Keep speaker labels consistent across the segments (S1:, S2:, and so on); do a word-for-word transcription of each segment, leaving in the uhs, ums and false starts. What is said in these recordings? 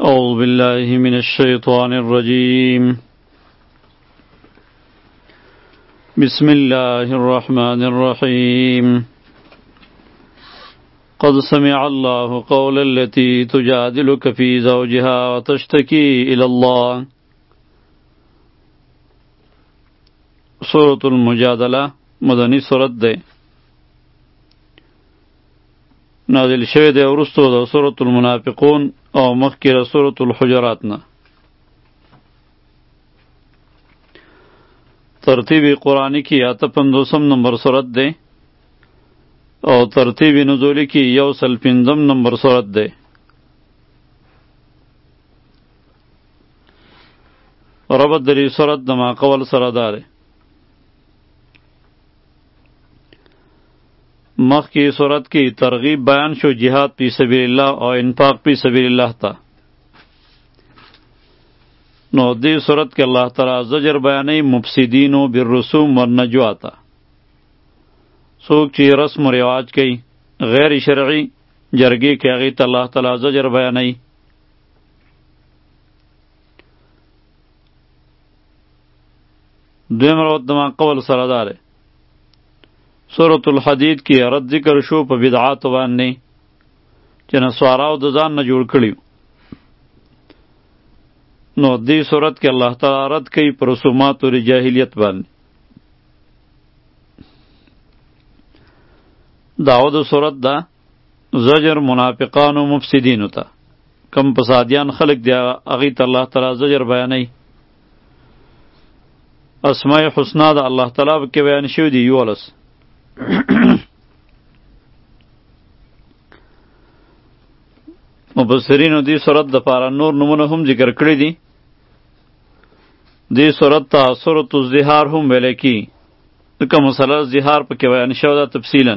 S1: أعوذ بالله من الشيطان الرجيم بسم الله الرحمن الرحيم قد سمع الله قول التي تجادلك في زوجها وتشتكي إلى الله سورة المجادلة مدنی سورت ده نازل شوی ده ورستو ده سورة المنافقون او مخکې د سورة الحجرات نه. ترتیب قرآنی کی اته پنځوسم نمبر سورت ده او ترتیب نزولی کی یو سل پنځم نمبر سورت ده. ربط دری سورت د ما قول سره داره. مخکی صورت کی ترغیب بیان شو جهاد پی سبیل الله او انفاق پی سبیل الله تا. نو دی صورت کې الله تعالی زجر بیانې مفسدینو بالرسوم والنجوا تا. څوک چې رسم و رواج کوي غیر شرعي جرګې کې هغې ته الله تعالی زجر بیانوي. دویم روت د ما قول سره داره. سورة الحدید کی رد ذکر شو په بدعاتو باندې چې نسواراو د ځان نه جوړ کړي. نو دې صورت کې الله تعالی رد کوي پر رسوماتو د جاهلیت باندې. داود صورت دا زجر منافقانو مفسدینو ته کم فسادیان خلق دی هغې ته الله تعالی زجر بیانوي. اسماء حسنا د الله تعالی کې بیان شوي دي یولس. مبصرینو دی صورت د پاره نور نمونه هم ذکر کړی دي. دی صورت ته سورۃ الزهار هم ویل کی ځکه مسله زهار پکې بیان شوی ده تفصیلا.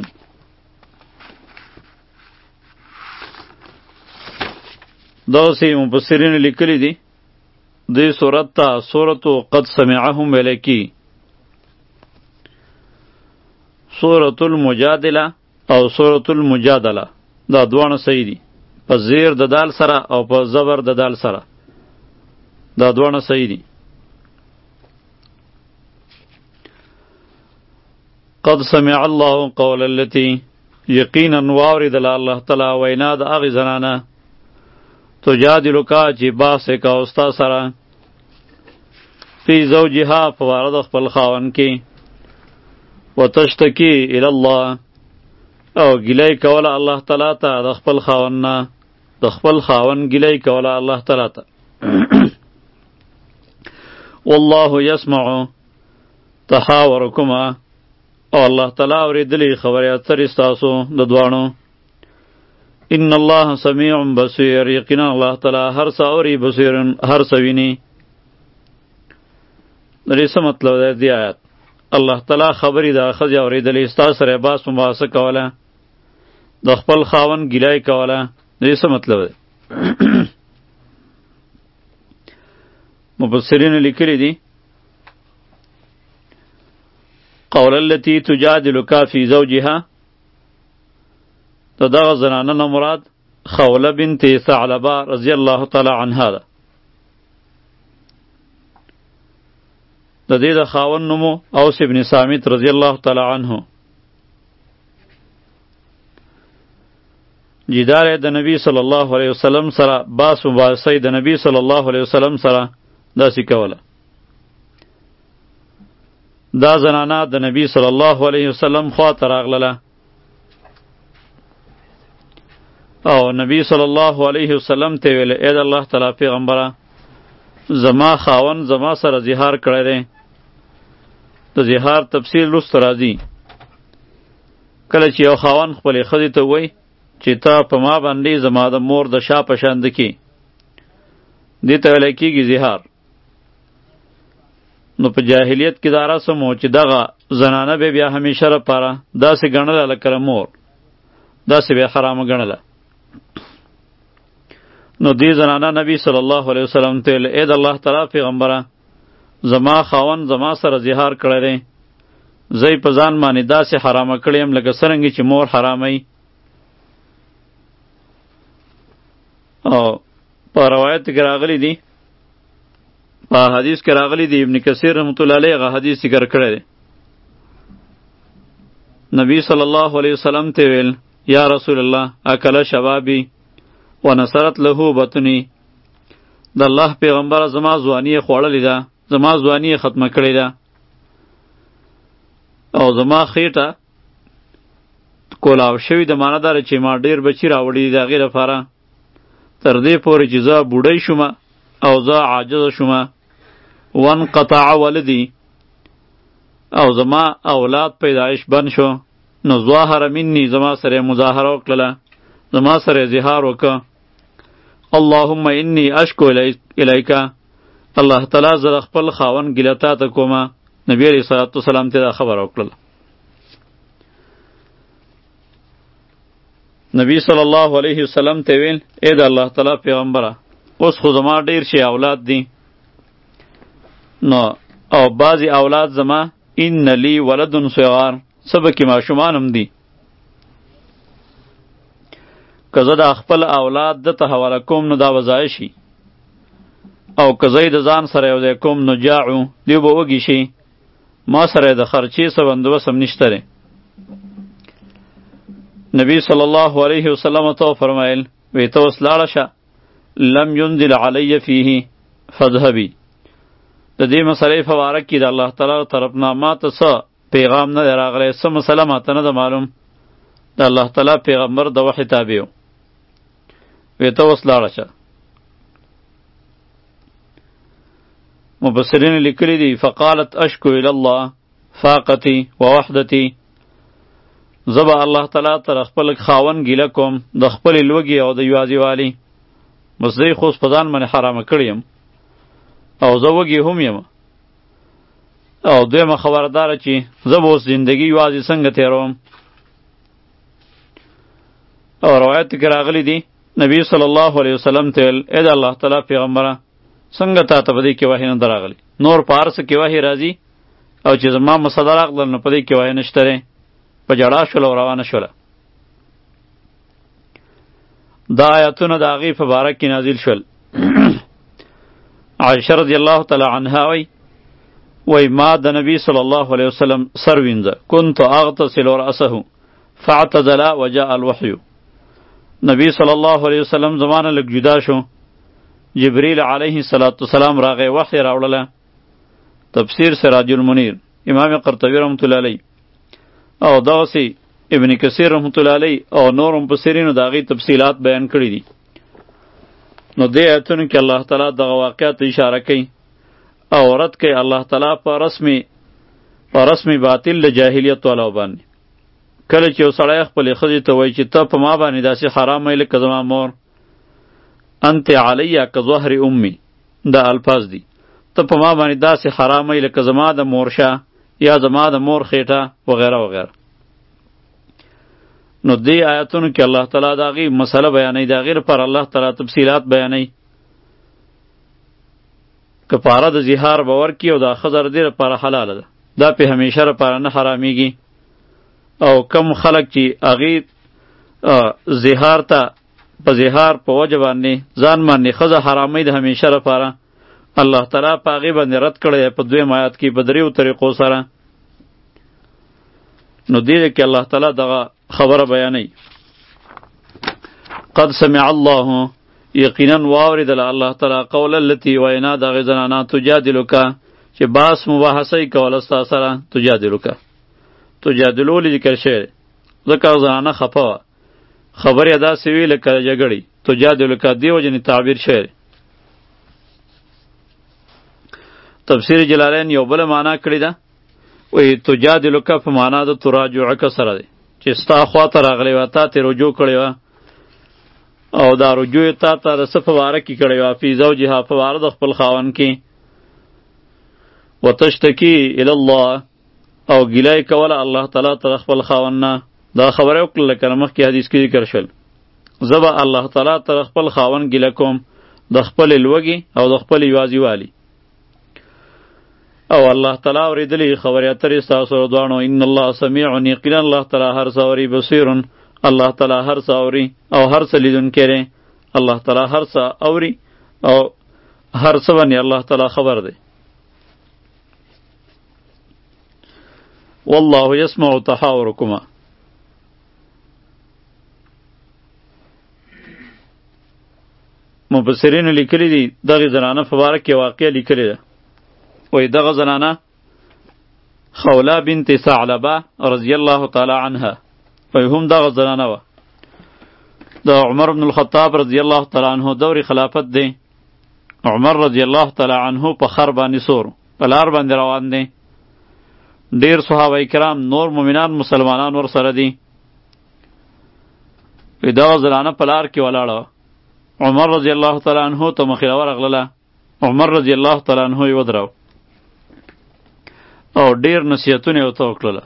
S1: داسې مبصرینو لیکلی دي دی صورت ته سورۃ قد سمع هم ویل کی. سورة المجادله او سورة المجادله دا دوانه صحیح دي په زیر د دال سره او په زبر د دال سره دا دوانه صحیح دي. قد سمع الله قول التي یقینا واورد الله تعالی وینا د هغې زنانه تجادلک چې بحث یې کوه ستا سره فی زوجها په باره د خپل خاوند کې وتشتکی الی الله او گیلای کوله الله تعالی ته د خپل خاوند نه د خپل خاوند گیلای کوله الله تعالی ته. والله یسمع تحاورکما او الله تعالی اورېدلی خبرې اترې ستاسو د دواړو. ان الله سمیع بصیر یقینا الله تعالی هر څه اوري بصیر هر څه ویني. د دې څه مطلب دی دې آیات؟ الله تعالی خبری دا خځې اورېدلې ستا سره باس مباحثه کوله د خپل خاوند ګیلای کوله. دې څه مطلب دی؟ مفسرین لیکلی دي قول التي تجادلک فی زوجها د دغه زنانه نه مراد خوله بنت ثعلبه رضی الله تعالی عنها ده. د دې د خاوند نومو اوس ابن صامت رضی الله تعالی عنه. جدار د نبی صلی الله علیه وسلم سره باس مباحثه د نبی صلی الله علیه وسلم سره داسې کوله. دا زنانه د نبی صلی الله علیه وسلم خواته راغله او نبی صلی الله علیه وسلم ته ویل ای د الله تعالی پیغمبره زما خاوند زما سره زهار کړی دی. د زهار تفصیل وروسته راځي. کله چې یو خاوند خپلې ښځې ته وایي چې ته په ما باندې زما د مور د شا په شان ده کې دې ته ویلی کېږي زهار. نو په جاهلیت کې دا رسم و چې دغه زنانه به بیا همیشه لپاره داسې ګڼله لکه مور داسې به حرامه ګڼله. نو دې زنانه نبی صلی الله علیه وسلم ته ویل ای د الله تعالی پیغمبره زما خاوند زما سره زهار کړی دی زه یې په ځان باندې داسې حرامه کړی یم لکه څرنګه چې مور حراموي. او په روایت کې راغلی دی، په حدیث کې راغلی دی، ابن کثیر رحمت الله علیه هغه حدیث ذکر کړی دی. نبی صلی الله علیه وسلم ته ویل یا رسول الله اکل شبابی ونصرت له بطنی، د الله پیغمبر زما ځواني خوړلې ده، زما ځواني ختمه کړې ده او زما خېټه کولاو شوي د معنی داره چې ما ډېر بچي راوړي دي د هغې لپاره، تر دې پورې چې زه بوډۍ شومه او زه عاجزه شومه. وانقطع ولدي، او زما اولاد پیدایش بند شو، نو ظاهر مني زما سره مظاهره وکړله، زما سره اظهار وکړه. اللهم انی اشکو الیک، الله تعالی زه د خپل خاوند ګیله تا ته کومه. نبی علیه صلات وسلام ته دا خبره وکړله. نبی صلی الله علیه وسلم ته ویل ای د الله تعالی پیغمبره اوس خو زما ډیر شي اولاد دي، نو او بعضی اولاد زما ان لی ولد صغار سبکی ماشومان هم دي، که زه د خپل اولاد د ته حواله کوم نو دا وضایع شي، او که زه د ځان سره یو ځای کوم نو جاعو دوی به وږي شي، ما سره د خرچې څه بندوبست هم نشته دی. نبی صلی الله علیه وسلم ته فرمایل وی ته اوس لاړه شه، لم ینزل علی فیه فاذهبی، د دې مسئلې په باره کې د الله تعالی طرف نه ما ته څه پیغام نه دی راغلی، څه مسله ماته نه ده معلوم، د الله تعالی پیغمبر د وحی تابع و. وی ته اوس لاړه شه. مبصرین لیکلی دی فقالت اشکو الی الله فاقتی و وحدتی، زبا الله تعالی تر خپل خاون ګیله کوم د خپل لوږې او د یوازې والی، بس زه خو په ځان باندې حرامه کړی یم او زه وږې هم یم، او دویمه خبرداره چې زه به اوس زندګي یوازې څنګه تېروم. او روایت کې راغلی دی نبی صلی الله علیه وسلم ته ویل ای د الله تعالی پیغمبره څنګه تا ته په دې کې وحی نه راغلی، نور په هر څه کې وحی راځي او چې زما مسله راغله نو په دې کې وحی نشته دی. په جړا شول او روانه شوله. دا آیاتونه د هغې په باره کې نازل شول. عایشه رضی الله تعالی عنها وی وی ما د نبی صلی الله علیه وسلم سر وینځه، كنت اغتسل رأسه فاعتزل وجاء الوحی. نبی صلی الله علیه وسلم زمانه لږ جدا شو، جبریل علیه السلام راغی وحی راوړله. تفسیر سراج المنیر امام قرطبی رحمت الله علیه او دغسې ابن کثیر رحمت الله علیه او نور مفسرینو د هغې تفصیلات بیان کړي دي. نو دې آیتونو کې الله تعالی دغه واقعات اشاره کوي او رد کوي الله تعالی په رسمي په رسمي باطل د جاهلیت والاو باندې. کله چې یو سړی خپلې ښځې ته وایي چې ته په ما باندې داسې حرام یې لکه زما مور، انت علیه که ظهر امي، دا الفاظ دي، ته په ما باندې داسې حرام یې لکه زما د مورشه یا زما د مور خېټه وغیره وغیره. نو دې آیاتونو کې الله تعالی د هغې مسله بیانوي، د هغې لپاره الله تعالی تفصیلات بیانوي. کفاره د زهار به ورکړي او دا ښځه د دې لپاره حلاله ده، دا پې همیشه لپاره نه حرامېږي. او کم خلک چې هغې زهار ته په زهار په وجه باندې ځان باندې ښځه حراموي د همیشه لپاره، الله تعالی په هغې باندې رد کړی دی په دویم آیات کې په دریو طریقو سره. نو دې کې الله تعالی دغه خبره بیانوي. قد سمع الله، یقینا واورېدله الله تعالی قول التي وینا د هغې زنانه تجادلک چې باس مباحثه یې کوله ستا سره، تجادلک تجادلو ولې ذکر شوی ځکه زنانه خفه وه، خبرې یې داسې وي لکه جګړې، تجادلک دې وجې نه تعبیر شوی. تفسیر جلالین یو بله معنا کړې ده، وایي تجادلک په معنا د تراجعک سره دی، چې ستا خواته راغلی وه، تا ترې رجوع کړې وه او دا رجوع یې تا ته د څه په باره کې کړې وه، فی زوجها په باره د خپل خاوند کې. وتشتکي الی الله، او ګیله یې کوله الله تعالی ته د خپل خاوند نه. دا خبره یې وکړله لکه مخکې حدیث کې ذکر شول، زه به الله تعالی ته د خپل خاوند ګیله کوم د خپلې لوږې او د خپلې یوازې والي. او الله تعالی اوریدلی خبرې اترې ستاسو دواړو. ان الله سمیع، یقینا الله تعالی هر څه اوري، بصیر، الله تعالی هر څه اوري او هر څه لیدونکی دی. الله تعالی هر څه اوري او هر څه باندې الله تعالی خبر دی. والله يسمع تحاوركما. مفسرین لیکلی دي دغه زنانه په باره کې واقعه لیکلې ده. وایي دغه زنانه خوله بنت ثعلبه رضی الله تعالی عنها، وایي هم دغه زنانه وه. د عمر بن الخطاب رضی الله تعالی عنه دور خلافت دی. عمر رضی الله تعالی عنه په خر باندې سور په لار باندې روان دی. ډیر صحابه کرام نور مؤمنان مسلمانان ور سره دي. وایي دغه زنانه په لار کې ولاړه وه. عمر رضی الله تعالی عنه ته مخې ورغلله. عمر رضی الله تعالی عنه یې ودراو او ډیر نصیحتونه یې ورته وکړله.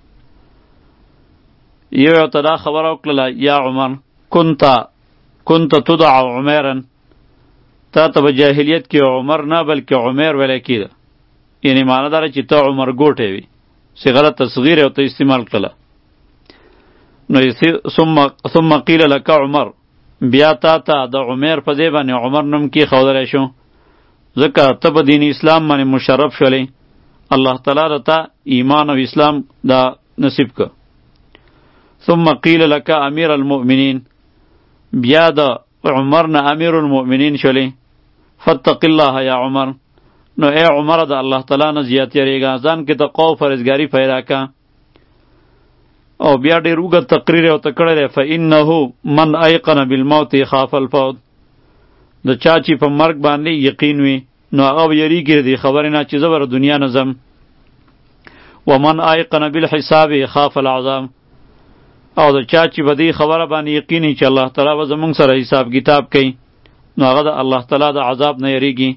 S1: یو یې ورته دا خبره وکړله، یا عمر كنت كنت تدع عميرا، تا ته په جاهلیت کې عمر نه بلکې عمیر ویلی کېده. یعنې معنی داره چې ته عمر ګوټی وي. صیغه تصغیر یې ورته استعمال کړله. نو ثم ثم قیل لك عمر، بیا تا ته د عمیر په ځای باندې عمر نوم کېښودلی شو، ځکه ته په دین اسلام باندې مشرف شولی. الله تعالی د تا ایمان او اسلام دا نصیب که. ثم قیل لك امیر المؤمنین، بیا د عمر نه امیر المؤمنین شولی. فتق الله یا عمر، نو ای عمر د الله تعالی نه زیات یریږه، ځان کې تقوا او پرهیزګاري پیدا که. او بیا ډېر اوږد تقریر یې ورته کړی دی. فانه من ایقن بالموت خاف الفوت، د چا چې په مرګ باندې یقین وي نو هغه به یریږي د دې خبرې نه چې زه به دنیا نه ځم. ومن ایقن بالحساب خاف العذاب، او د چا چې په دې خبره باندې یقین وي چې الله تعالی به زموږ سره حساب کتاب کوي نو هغه د الله تعالی د عذاب نه یریږي.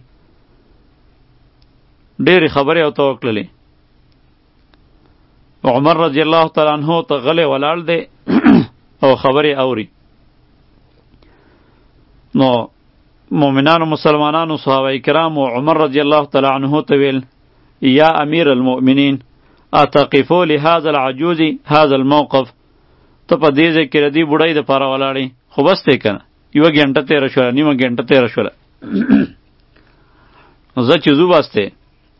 S1: ډېرې خبرې ورته وکړلې. عمر رضی الله تعالی عنه ته غلی ولاړ دی او خبرې اوري. نو مؤمنانو مسلمانانو صحابه کرامو عمر رضی الله تعالی عنه ته ویل، یا امیر المؤمنین اتقفو لهذا العجوز هذا الموقف، ته په دې ځای کې د دې بوډۍ دپاره ولاړې، خو بس دی که نه، یوه ګنټه تېره شوله، نیمه ګنټه تېره شوله، زه چې ځو بس دی.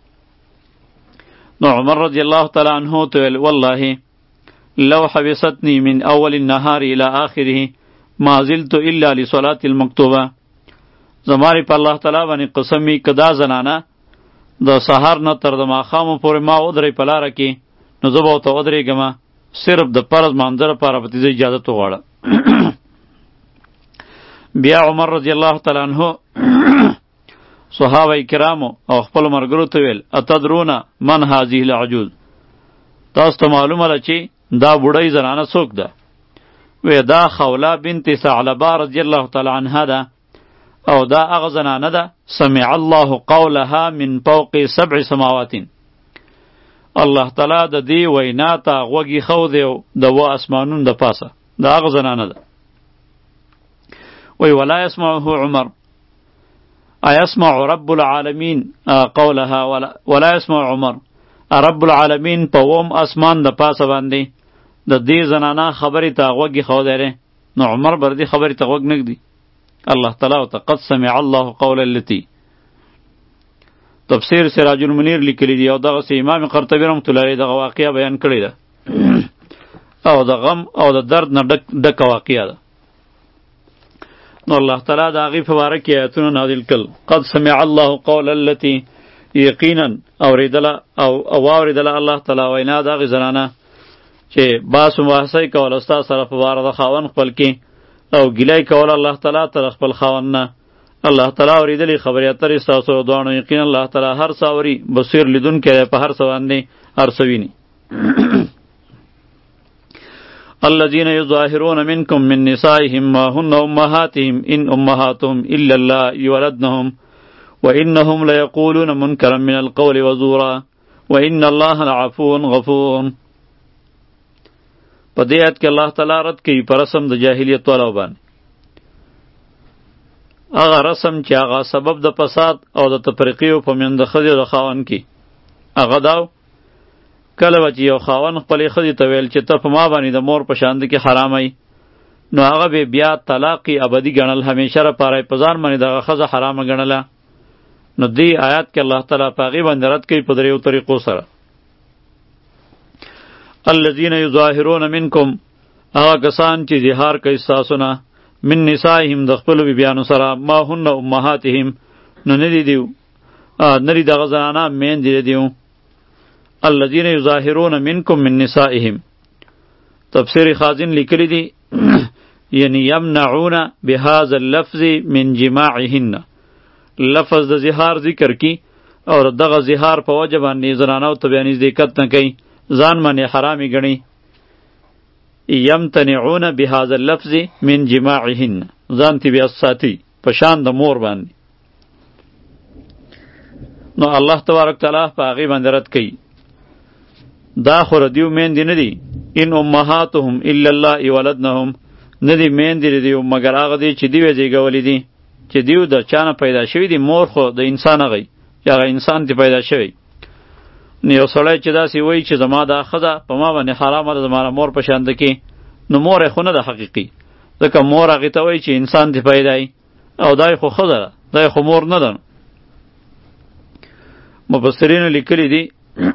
S1: نو عمر رضی الله تعالی عنه ته ویل، والله لو حبستنی من اول النهار الى آخره ما زلت الا لصلاة المکتوبه، زماری په الله تعالی باندې قسم وي که دا زنانه د سهار نه تر د ماښامو پورې ما ودرئ په لاره کې نو زه به ورته ودرېږمه، صرف د فرض مانځه لپاره به ترې اجازت وغواړه. بیا عمر رضی الله تعالی عنه صحابه کرامو او خپل ملګرو ته ویل، اتدرون من هذه العجوز، تاسو ته معلومه ده چې دا بوډۍ زنانه څوک ده؟ وی دا خوله بنت ثعلبه رضی الله تعالی عنها ده، او دا هغه زنانه ده سمع الله قولها من فوق سبع سماوات، الله تعالی د دې وینا ته غوږ ایښودی د اوه اسمانونو د پاسه، دا هغه زنانه ده. وی ولا يسمعه عمر، ایسمع رب العالمین قولها ولا, ولا يسمع عمر، رب العالمین په اووم اسمان د پاسه باندې د دې زنانه خبرې ته غوږ ایښودی دی، نو عمر بر دې خبرې ته غوږ نه ږدي. الله تعالی ورته قد سمع الله قول التي، تفسیر سراج المنیر لیکلی دی او دغسې امام قرطبي رحمة الله علیه دغه واقعه بیان کړې ده او د غم او د درد نه ډکه واقعه ده. نو الله تعالی د هغې په باره کې آیتونه نازل کړل. قد سمع الله قول التي، یقینا اورېدله او واورېدله الله تعالی وینا د هغې زنانه چې باس مباحثه یې کوله ستا سره په باره د خاوند خپل کې او ګیله یې کوله الله تعالی تر خپل خاوند نه. الله تعالی اورېدلې خبرې اترې ستاسو دواړو، یقینا الله تعالی هر څه اوري، بصیر لیدونکی دی، په هر څه باندې هر څه ویني. الذين يظاهرون منكم من نسائهم ما هن أمهاتهم إن أمهاتهم إلا اللائي ولدنهم وإنهم ليقولون منكرا من القول وزورا وإن الله لعفو غفور. په دې آیت کې الله تعالی رد کوي په رسم د جاهلیت والو باندې، هغه رسم چې هغه سبب د فساد او د تفریقې په منځ د ښځې او د خاوند کې هغه دا کله به چې یو خاوند خپلې ښځې ته ویل چې ته په ما باندې د مور په شان کې حرامئ، نو هغه به بیا طلاقی ابدی ګڼل، همیشه لپاره په ځان باندې دغه ښځه حرامه ګڼله. نو دې آیات کې الله تعالی په هغې باندې رد کوي په دریو طریقو سره. الذین یظاهرون منکم، هغه کسان چې زهار کوي ستاسو نه، من نسائهم د خپلو بیبیانو سره، ما هن امهاتهم، نو نه دي دیو نه دي دغه زنانه میندې دیو. الذین یظاهرون منکم من نسائهم، تفسیر خازن لیکلی دی یعنی یمنعون بهذا اللفظ من جماعهن، لفظ د زهار ذکر کی او دغه زهار په وجه باندې زنانو ته بیا نزدېکت نه کوي، ځان باندې حرامي ګڼي. یمتنعون بهذا اللفظ من جماعهن، ځان تی بیا ساتي په شان د مور باندې. نو الله تبارک تعالی په هغې باندې رد کوي، دا خو ردیو میندې نه دي. ان امهاتهم الا الله ولدنهم، نه دي میندې د دیو مګر هغه دی چې دیو یې زیږولي دي، چې دیو د چا نه پیدا شوي دي. مور خو د انسان هغه چې هغه انسان تی پیدا شوی. نو یو سړی چې داسې وایي چې زما دا ښځه په ما باندې حرامه ده، زما مور په شان ده کې، نو مور یې خو نه ده حقیقي، ځکه مور هغې ته وایي چې انسان تی پیدا یي، او دا یې خو ښځه ده، دا یې خو مور نه ده. مفسرینو لیکلي دي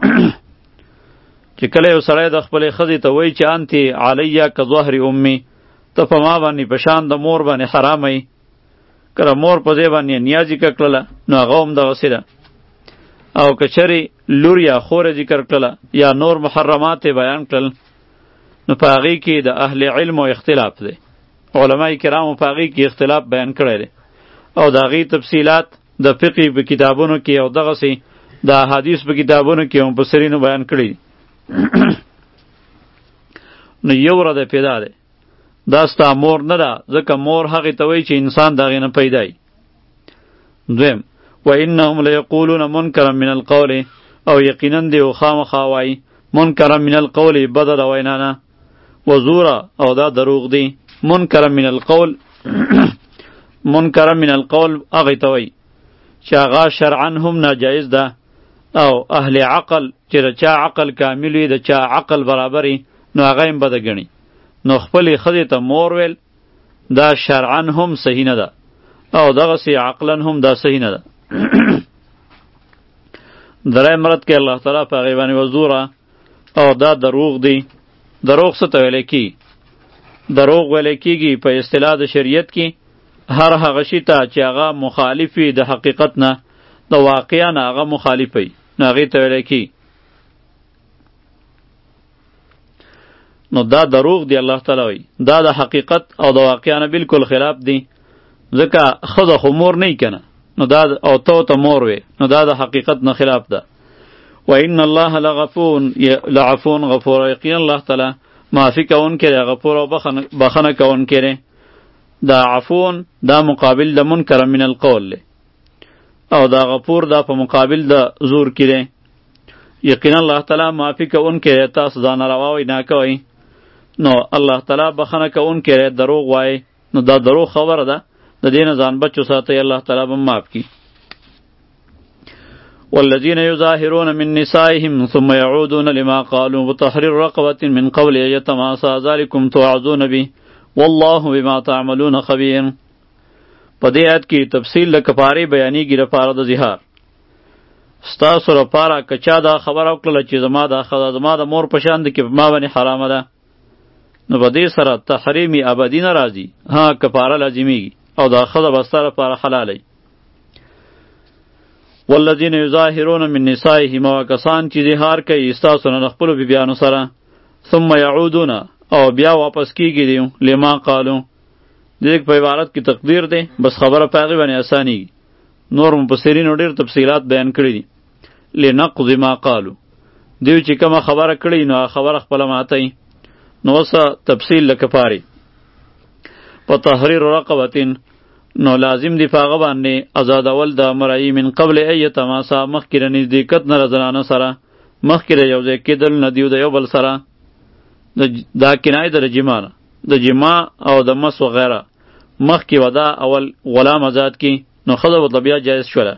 S1: چې کله یو سړی د خپلې ښځې ته وایي چې انتې علیه که ظهر امي، ته په ما باندې په شان د مور باندې حرامه یي. کله مور په ځای باندې نیازي کړله نو هغه هم دغسې ده. او که چرې لور یا خور ذکر کړله یا نور محرمات بیان کړل، نو په هغې کې د اهل علم اختلاف دی. علما کرامو په هغې کې اختلاف بیان کړی دی، او د هغې تفصیلات د فقه په کتابونو کې او دغسې د احادیث په کتابونو کې مفسرینو بیان کړي دي. نو یو رده پیدا دی، دا ستا مور نه ده، ځکه مور هغې ته وایي چې انسان د هغې نه پیدا وي. دویم، و انهم لیقولون منکرا من القول، او یقینا دی او خامخا وایي منکرا من القول، بده د وینا نه، و زورا، او دا دروغ دی. منکرا من القول منکرا من القول هغې ته وایي چې هغه شرعا هم ناجایز ده، او اهل عقل چې د چا عقل کامل وي، د چا عقل برابر وي، نو هغه هم بده ګڼي. نو خپلې ښځې ته مور ویل دا شرعا هم صحیح نه ده، او دغسې عقلا هم دا صحیح نه ده. دریم رد کې الله تعالی په هغې باندې وزوره، او دا دروغ دی. دروغ څه ته ویلی کېږي؟ دروغ ویلی کېږي په اصطلاح د شریعت کې هر هغه شي ته چې هغه مخالف وي د حقیقت نه، د واقعا نه هغه مخالف وي، نو هغې ته ویلی کېږي. نو دا دروغ دی. الله تعالی وایي دا د حقیقت او د واقعا نه بالکل خلاف دی، ځکه ښځه خو مور نه وي که نه، نو دا او ته ته مور وې، نو دا د حقیقت نه خلاف ده. و ان الله لغفور لعفون غفور، یقینا الله تعالی معافي کوونکی دی، غفور او بخنه کوونکی دی. دا عفون دا مقابل د منکر من القول دی، او دا غفور دا په مقابل د زور کې دی. یقینا الله تعالی معافي کوونکی دی، تاسو ځان روا وینا کوئ، نو الله تعالی بخنه کوونکی دی، دروغ وایي، نو دا دروغ خبره ده، د دې نه ځان بچو ساتئ، الله تعالی به معاف کړي. والذین یظاهرون من نسائهم ثم یعودون لما قالوا وتحریر رقبة من قبل ان یتماسا ذلکم توعظون به والله بما تعملون خبیر. په دې آیت کې تفصیل د کفارې بیانېږي لپاره د زهار. ستاسو لپاره که چا دا خبره وکړله چې زما دا ښځه زما د مور په شان ده کې په ما باندې حرامه ده، نو په دې سره تحریمي ابدي نه راځي، ها کفاره لازمیږي، او دا ښځه به ستا لپاره حلالوي. والذین یظاهرون من نسائهم، هغه کسان چې زهار کوي ستاسو نه د خپلو بیبیانو سره، ثم یعودون، او بیا واپس کیږي دیو لما قالو. د دې په عبارت کې تقدیر دی، بس خبره په هغې باندې اسانیږي. نور مفسرینو ډېر تفصیلات بیان کړي دي. لنقض ما قالو، دیو چې کومه خبره کړي نو هغه خبره خپله ماتوي. نو اوسه تفصیل د کفارې. په تحریر رقبتین، نو لازم دی په هغه باندې ازادول د مرأي من قبل ان یتماسا، مخکې د نزدېکت نه د زنانه سره، مخکې د یو ځای کېدل نه دیو د یو بل سره. دا کنایه ده د جما نه، د جما او د مس وغیره. مخکې ودا اول غلام آزاد کی، نو ښځه ورته بیا جایز شوله.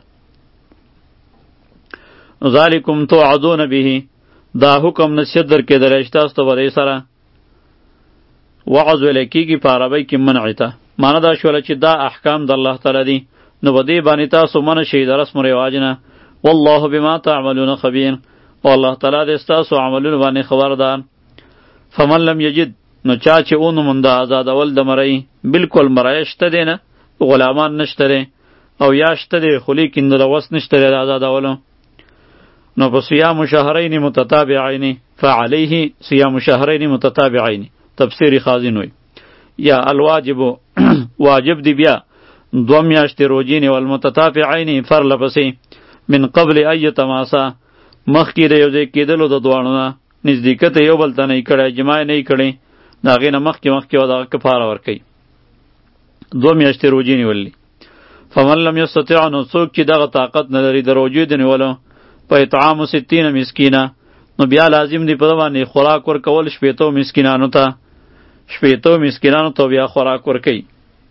S1: ذالکم توعظون به، دا حکم نصیحت درکېدلی چې تاسو ته به دې سره. وعظ ویل کېږي په عربۍ کې منع ته. معنی دا شوله چې دا احکام د الله تعالی دي، نو په دې باندې تاسو منع شئ د رسم و رواج نه. والله بما تعملون خبیر، او الله تعالی دې ستاسو عملونه باندې خبردار. فمن لم یجد، نو چا چې اون مونږ آزادول د مرۍ، بالکل مرۍ شته دی نه، غلامان نشته دی، او یا شته دی خو لیکن د وس نشته دی د آزادولو، نو په صیام شهرین متتابعین فعلیه صیام شهرین متتابعین. تفسیر خازن وی یا الواجب واجب دی بیا دو میاشتې روجې نیول، متتابعین فرلپسې، من قبل ای تماسا مخکې د یو ځای کېدلو د دواړو نه، نزدېکت یو بل ته نه یې کړی، جماع نه یې کړی، د هغې نه مخکې مخکې به دغه کفاره ورکوي، دوه میاشتې روجې نیولې. فمن لم یستطع، نو څوک چې دغه طاقت نه لري د روجې د نیولو، په اطعام ستین مسکینه، نو بیا لازم دی په ده باندې خوراک ورکول شپېتو مسکینانو ته، شپېتو مسکینانو ته بیا خوراک ورکوي.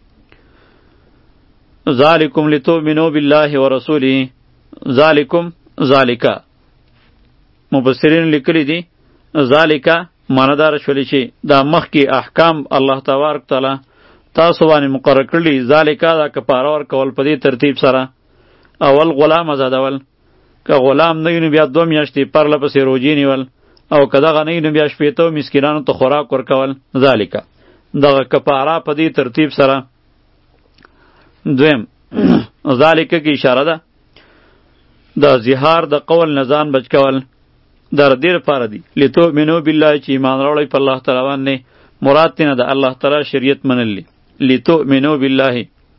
S1: ذالکم لتؤمنوا بالله ورسوله، ذالکم ذالکا مفسرین لیکلی دي، ذالکا معنی دار شولی چې دا مخکې احکام الله تبارک تعالی تاسو باندې مقرر کړي، ذالکا دا کفاره ورکول په دې ترتیب سره. اول غلام آزادول، که غلام نه وي نو بیا دوه میاشتې پرله پسې روجې نیول، او که دغه نه وي نو بیا شپېتو مسکینانو ته خوراک ورکول، ذالکا دغه کفاره په دې ترتیب سره. دویم ذالکه کې اشاره ده د زهار د قول نه ځان بچ کول، در دې لپاره دي لتؤمنوا بالله چې ایمان راوړئ په الله تعالی باندې، مراد تېنه د الله تعالی شریعت منل دي. لتؤمنوا بالله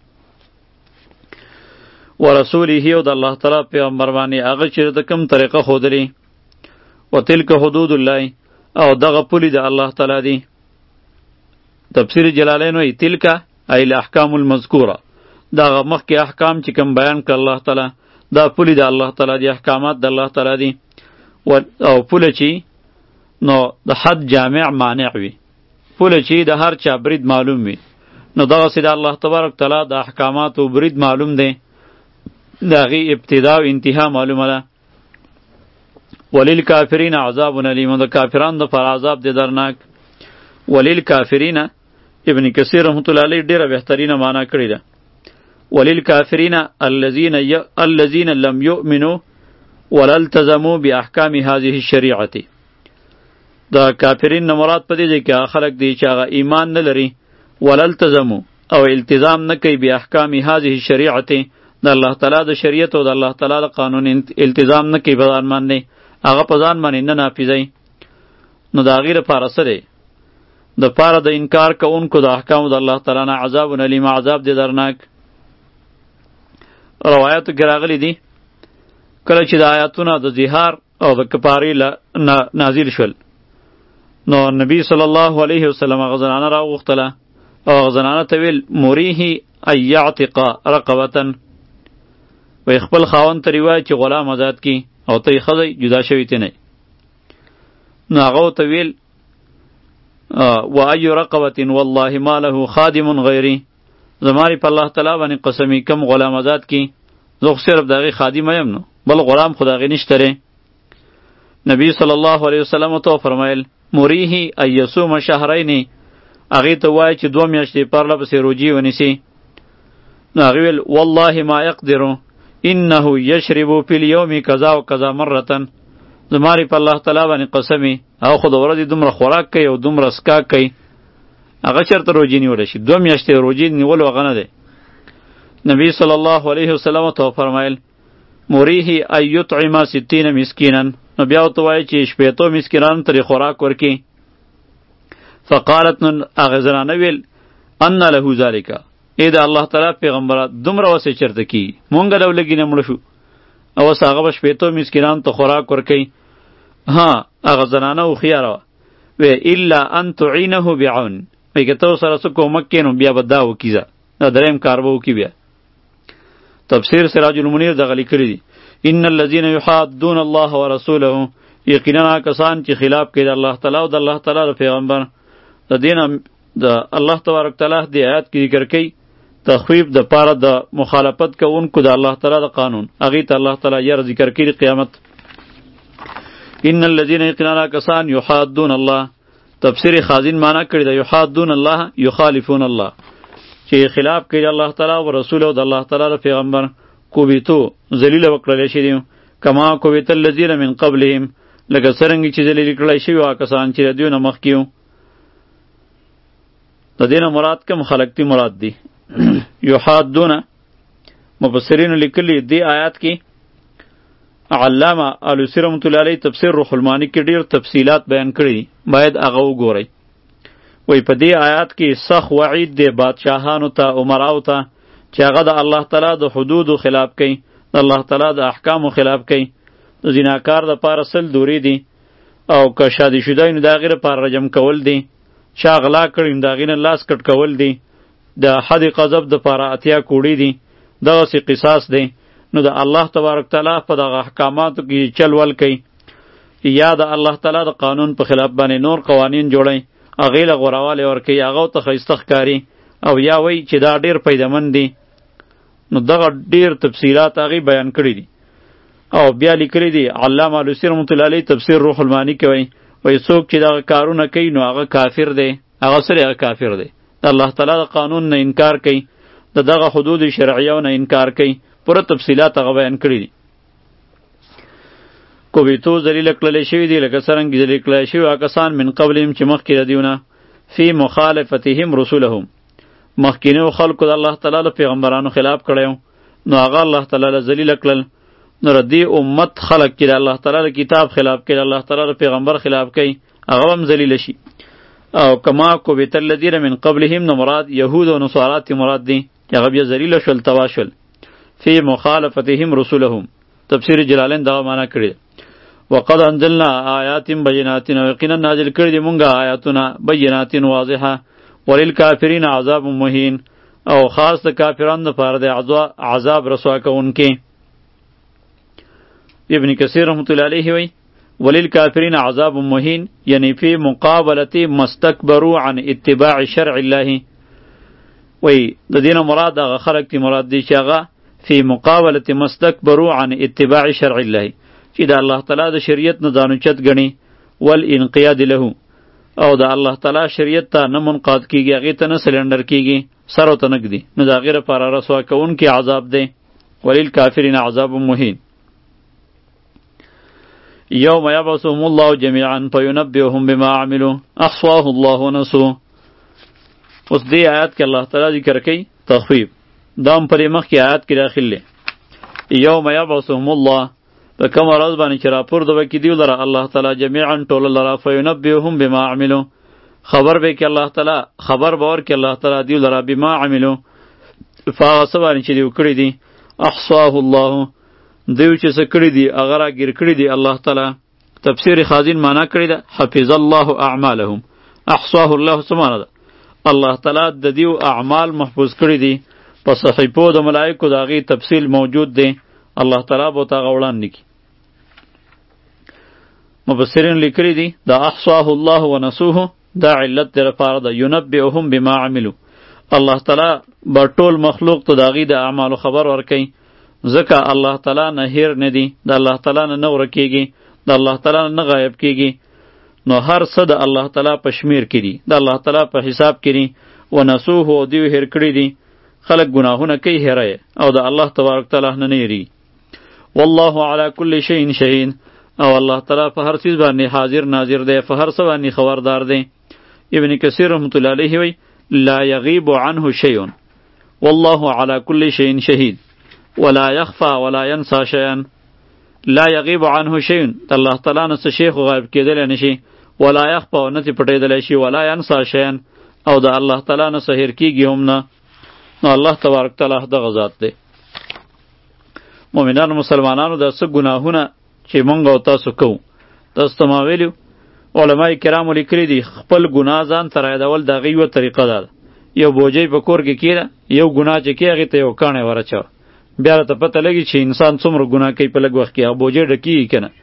S1: ورسوله، او د الله تعالی پیغمبر باندې هغه چې د کوم طریقه ښودلې، وتلک حدود الله، او دغه پولې د الله تعالی دي. تفسیر جلالین وایي تلک ای الاحکام المذکوره، دغه مخکې احکام چې کوم بیان کړ الله تعالی، دا پولې د الله تعالی دي، احکامات د الله تعالی دي. او پوله چې نو د حد جامع مانع وي، پوله چې د هر چا برید معلوم وي، نو دغسې د الله تبارک تعالی د احکاماتو برید معلوم دی، د هغې ابتدا او انتها معلومه ده. وللکافرین عذاب علیم، د کافرانو دپاره عذاب دی درناک. وللکافرین ابن کثیر رحمت الله علیه ډېره بهترینه معنا کړې ده. وللکافرین الذین ی... الذین لم یؤمنوا ولا التزموا باحکام هذه الشریعه، دا کافرین نه مراد په دې دی کې هغه خلک دی چې هغه ایمان نه لري، ولا التزموا او التزام نه کوي باحکام هذه الشریعه، د الله تعالی د شریعت او د الله تعالی د قانون التزام نه کوي، په ځان باندې هغه په ځان باندې نه نافذوي، نو د هغې لپاره څه دی؟ د پاره د انکار کوونکو د احکامو د الله تعالی نه عذاب علیم، عذاب دی درناک. روایاتو کې راغلی دي کله چې د آیاتونه د زهار او د کفارې نازل شول، نو نبی صلی الله علیه وسلم هغه زنانه راوغوښتله، او هغه زنانه ته ویل مریه ان یعتق رقبة، وی خپل خاوند ته روایت چې غلام آزاد کی، او ته یې ښځئ جدا شوي ته نه. نو هغه ورته ویل و ای رقبة والله ما له خادم غیري، زماری په الله تعالی باندې قسمی کم غلام آزاد کی، زه خو صرف د هغې خادم یم، نو بل غلام خو د هغې نشته دی. نبی صلی الله علیه وسلم ته فرمایل مریه ان یصوم شهرین، هغې ته وایه چې دوه میاشتې پرله پسې روجې ونیسي. نو هغې ویل والله ما یقدر انه یشرب فی الیوم کذا و کذا مرة، زماری په الله تعالی باندې قسمی او خو د ورځې دومره خوراک کوي او دومره څښاک کوي، هغه چېرته روجې نیولی شي؟ دوه میاشتې روجې نیولو هغه نه دی. نبی صلی الله علیه وسلم ته فرمایل مریه ان یطعم ستین مسکینا، نو بیا ورته وایي چې شپېتو مسکینانو ته خوراک ورکړي. فقالت، نو هغې زنانه ویل ان له ذلک، ای د الله تعالی پیغمبره دومره وسې چېرته کېږي؟ مونږ له لږې نه مړه شو، او اوس هغه به شپېتو مسکینانو ته خوراک ورکوي. ها هغه زنانه هوښیاره وه، وی الا ان تعینه بعون، وایي که ته ورسره څه کومک کړې نو بیا به دا وکړي، دا درېیم کار به وکړي. بیا تفسیر سراج المنیر دغه لیکلي دي ان الذین یحادون الله ورسوله، یقینا هغه کسان چې خلاف کوي د الله تعالی او د الله تعالی د پیغمبر. د دې نه د الله تبارک تعالی د آیات کې ذکر کوي تخویف د پاره د مخالفت کوونکو د الله تعالی د قانون، هغې ته الله تعالی یره ذکر کوي قیامت. ان الذین یقینا کسان یحادون الله تفسیر خازن معنا کړی دا یحادون الله یخالفون الله چې خلاف کوي الله تعالی او رسول او د الله تعالی پیغمبر. کوبیتو ذلیل وکړل شي دي کما کوبیت الذین من قبلهم لکه څرنګه چې ذلیل کړل شي وا کسان چې دوی نه مخکیو. د دینه مراد کوم خلق تی مراد دي. یحادون مفسرین لیکلی دی آیات کې علامه علوسی رحمت الله علیه تفسیر روح المانی کې ډیر تفصیلات بیان کړي، باید هغه وګورئ. وای په دې آیات کې سخت وعید دی بادشاهانو ته، عمراو ته چې هغه د الله تعالی د حدودو خلاف کوي، د الله تعالی د احکامو خلاف کوي. د زناکار د پاره سل دوری دي او که شادي شوی نو د هغې لپاره رجم کول دي، چا غلا کړي نو د هغې نه لاس کټ کول دي، د حد قذف دپاره اتیا کوړي دي، دغسې قصاص دی. نو د الله تبارک تعالی په دغه احکاماتو کې چل ول کوي یا د الله تعالی د قانون په خلاف باندې نور قوانین جوړی، هغې له غوروالی ورکوي، هغه ته ښایسته ښکاري او یا وایي چې دا ډېر پیدمن دي. نو دغه ډېر تفصیلات هغې بیان کړي دي. او بیا لیکلی دی علامه علوسی رحمت الله علیه تفسیر روح المانی کې وایي وایي څوک چې دغه کارونه کوي نو هغه کافر دی، هغه سره هغه کافر دی، د الله تعالی د قانون نه انکار کوي، د دغه حدود شرعیو نه انکار کوي. پوره تفصیلات هغه بیان کړي دي. کوبیتو ذلیل کړلی شوي دي لکه څرنګه ذلیل کړلی شوي هغه کسان من قبلهم چې مخکې د دیونه فی مخالفتهم رسولهم، مخکینیو خلکو د الله تعالی له پیغمبرانو خلاف کړی نو هغه الله تعالی له ذلیله کړل. نو ردی امت خلق چې د الله تعالی له کتاب خلاف کوي، د الله تعالی له پیغمبر خلاف کوي، هغه هم ذلیله شي. او کما کوبیت الذین من قبلهم نو مراد یهود او نصارات مراد دي چې هغه بیا ذلیله شول، تباه شول. فی مخالفتهم رسولهم تفسیر جلالین دغه معنا کړی. وقد انزلنا آیات بینات، او یقینا نازل کړي دي مونږه آیاتونه بینات واضحه، وللکافرین عذاب مهین، او خاص د کافرانو لپاره د عذاب رسوا کوونکی. ابن کثیر رحمت الله علیه وی وللکافرین عذاب مهین، یعنی فی مقابلة مستكبروا عن اتباع شرع الله. وی د دینه مراد هغه خلق تی مراد دی چې هغه فی مقابلة مستكبروا عن اتباع شرع الله، چې د الله تعالی د شریعت نه ځان اوچت ګڼي، والانقیاد له، او د الله تعالی شریعت ته نه منقاد کیږي، هغې ته نه سلنډر کیږي، سر ورته نه ږدي، نو د هغې لپاره رسوا کوونکی عذاب دی. وللکافرین عذاب مهین. یوم یبعثهم الله جمیعا فینبئهم بما عملوا احصاه الله ونسوه. اوس دې آیات کې الله تعالی ذکر کوي تخفیف، دا هم پرې مخکې آیات کې داخل دی. یوم یبعثهم الله، په کومه ورځ باندې چې راپورته به کړي دوی لره الله تعالی جمیعا ټوله لره، فینبئهم بما عملوا، خبر به کې الله تعالی خبر به ورکړي الله تعالی دوی لره بما عملوا، په هغه څه باندې چې دوی کړي دي. احصاه الله، دوی چې څه کړي دي هغه راګیر کړي دي الله تعالی. تفسیر خازن معنا کړی ده حفظ الله اعمالهم، احصاه الله څه معنا ده؟ الله تعالی د دیو اعمال محفوظ کړي دي، په صحیفو د ملائکو د هغې تفصیل موجود دی، الله تعالی به ورته هغه وړاندې کړي. مفسرین لیکلی دي دا احصاه الله ونسوه دا علت دی لپاره ده ینبئهم بما عملوا، الله تعالی به ټول مخلوق ته د هغې د اعمالو خبر ورکوي، ځکه الله تعالی نه هیر نه دی، د الله تعالی نه نه ورکېږي، د الله تعالی نه نه غایب کېږي. نو هر څه د الله تعالی په شمیر کې دي، د الله تعالی په حساب کې دي. ونسوه، او دوی هیر کړي دي، خلق گناهونه کوي هیره او د الله تبارک تعالی نه نه هیري. والله علی کل شیء شهید، او الله تعالی په هر چیز باندې حاضر ناظر دی، په هر څه باندې خبردار دی. ابن کثیر رحمت الله علیه وی لا یغیب عنه شیء والله علی کل شیء شهید ولا یخفى ولا ینسى شیئا. لا یغیب عنه شیء، د الله تعالی نه څه شی خو غایب کېدلی نه شي، ولا یخفى او نه ترې پټېدلی شي، ولا ینسى شیئا، او د الله تعالی نه څه هیر کېږي هم نه. نو الله تبارک تعالی دغه ذات دی. مؤمنانو مسلمانانو د څه ګناهونه چې مونږ او تاسو کوو، تاسو ته ما ویلي علماء کرامو لیکلي دي خپل ګناه ځان ته رایادول د هغې یوه طریقه ده. یو بوجۍ په کور کې کېده، یو ګناه چې کې هغې ته یو کاڼی ورچوه، بیا راته پته لګي چې انسان څومره ګناه کوي په لږ وخت کې، هغه بوجۍ ډکېږي که نه.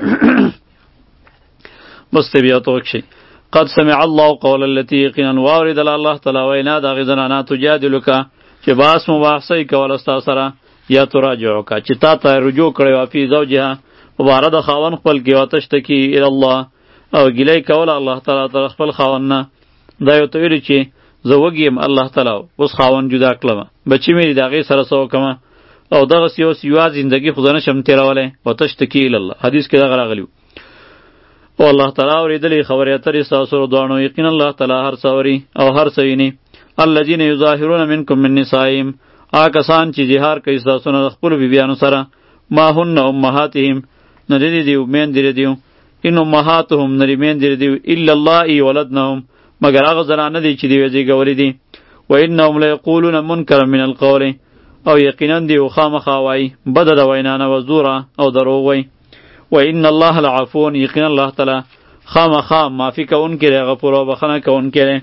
S1: بس ته بیا ته وکشئ. قد سمع الله قول التي یقینا واورېدله الله تعالی وینا د هغې زنانه تجادلکه چې بحث مباحثه یې کوله ستا سره، یا تراجعکه چې تا ته رجوع کړی وه فی زوجها په باره د خاوند خپل کې، وتشتکي الی الله، او ګیلې کوله الله تعالی تر خپل خاوند نه. دا یو ته ویلي چې زه وږی یم الله تعالی اوس خاوند جدا کړمه، بچي مې د هغې سره څه وکړمه، او دغسې اوس یوه زندګي خو زه نشم تېرولی. وتشتکي الی حدیث کې دغه راغلی و. او الله تعالی اورېدلې خبرې اترې ستاسو دواړو، یقینا الله تعالی هر څه اوري او هر څه ویني. الذین یظاهرون منکم من نسائهم، هغه کسان چې جهار کوي ستاسو نه د خپلو بیبیانو سره. ما هن امهاتهم، نه دي دي میندې دي، ان امهاتهم نه دي میندې دي، الا اللائي ولدنهم، مگر هغه زنانه دي چې دوی زیږولي دي. و انهم لیقولون منکرا من القول، او یقینا دی خامخا وایي بده د وینا نه، و زوره او دروغ وایي. و ان الله لعفو، یقینا الله تعالی خامخا معافي کوونکی دی، غفور او بخښنه کوونکی دی.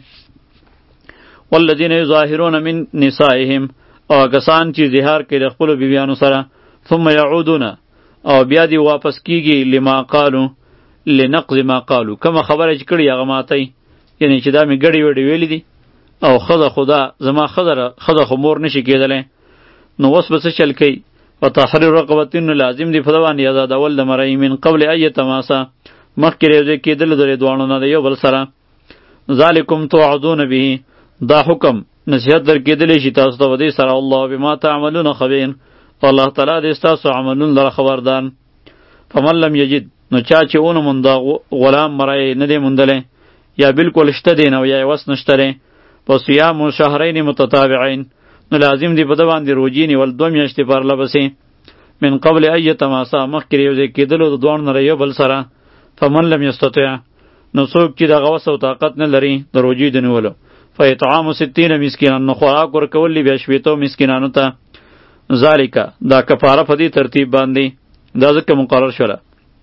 S1: والذین یظاهرون من نسائهم، او کسان چې زهار کوي د خپلو بیبیانو سره. ثم یعودون، او بیا دی واپس کیږي لما قالو، لنقض ما قالو، کومه خبره چې کړي هغه ماتوي، یعنی چې دا مې ګډې وډې ویلي دي او ښځه خو دا زما ښځه خو مور نشي کېدلی، نو اوس به څه چل کوي. و تحریر رقبتین، نو لازم دی په ده باندې ازادول د مرۍ من قبل ان یتماسا، مخکې د یو ځای کېدلو د دې دواړو نه د یو بل سره. ذالکم توعدون به، دا حکم نصیحت در کېدلی شي تاسو ته په دې سره. الله بما تعملون خبیر، الله تعالی دې ستاسو عملونو لره خبردار. فمن لم یجد، نو چا چې ونه موند غلام مرۍ نه دی موندلی، یا بالکل شته دی نه یا یې وس نشته دی، په صیام شهرین متتابعین، نو لازم دی په ده باندې روجې نیول دوه میاشتې پرله پسې، من قبل ان یتماسا، مخکې یو ځای کېدلو د دواړو نه یو بل سره. فمن لم یستطع، نو څوک چې دغه وس او طاقت نه لري د روجې د نیولو، فاطعام ستین مسکینا، نو خوراک ورکول بیا شپېتو مسکینانو ته. ذالکه، دا کفاره په دې ترتیب باندې دا ځکه مقرر شوله.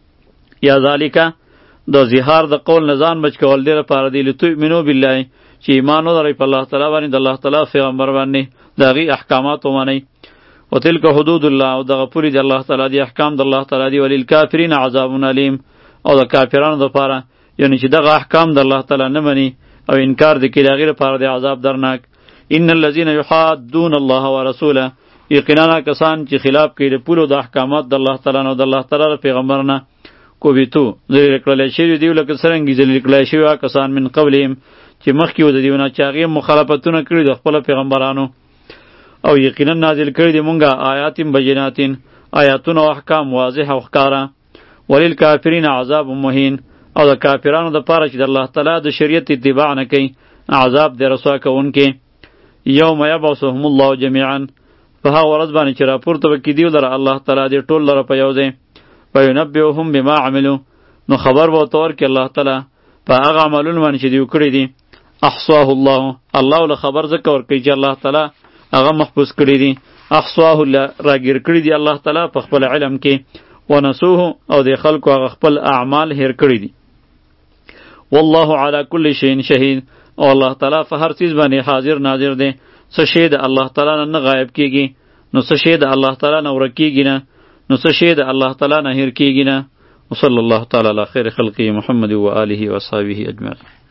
S1: یا ذالکه، د زهار د قول نه ځان بچ کول دې لپاره دی، لتؤمنوا بالله، چې ایمان ولرئ په الله تعالی باندې، د الله تعالی پیغمبر باندې، د هغې احکامات ومنئ. وتلک حدود الله، او دغه پورې د الله تعالی دی، احکام د الله تعالی دی. وللکافرین عذاب علیم، او د کافرانو دپاره، یعنی چې دغه احکام د الله تعالی نه مني او انکار د کوي، د هغې لپاره د عذاب درناک. ان الذین یحادون الله ورسوله، یقینا کسان چې خلاف کوي د پولو د احکامات د الله تعالی نه او د الله تعالی د پیغمبر نه، کوبیتو ذلیل کړلی شوي دي، لکه څرنګه ذلیل کړلی شوي هغه کسان من قبلهم چې مخکې وو د دوی نه، چې هغې مخالفتونه کړي د خپلو پیغمبرانو. او یقینا نازل کړي دي مونږه آیات بیناتین، آیاتونه او احکام واضح او ښکاره. وللکافرین عذاب مهین، او د کافرانو دپاره چې د الله تعالی د شریعت اتباع نه کوي، عذاب دی رسوا کوونکی. یوم یبعثهم الله جمیعا، په هغه ورځ باندې چې راپورته به کېدي لره الله تعالی دې ټول لره په یو ځای. فینبئهم بما عملوا، نو خبر به ورته ورکړي الله تعالی په هغه عملونو باندې چې دوی کړي دي. احصاه الله، الله له خبر ځکه ورکوي چې الله تعالی هغه محفوظ کړي دي. احصاه راګیر کړي دي الله تعالی په خپل علم کې. ونسوه، او د خلکو هغه خپل اعمال هیر کړي دي. والله علی کل شیء شهید، او الله تعالی په هر چیز باندې حاضر ناظر دی. څه شی د الله تعالی نه غایب کیږي، نو څه شی د الله تعالی نه ورک کیږي نه، نو څه شی د الله تعالی نه هیر کیږي نه. وصلی الله تعالی علی خیر خلقه محمد و آله و اصحابه اجمعین.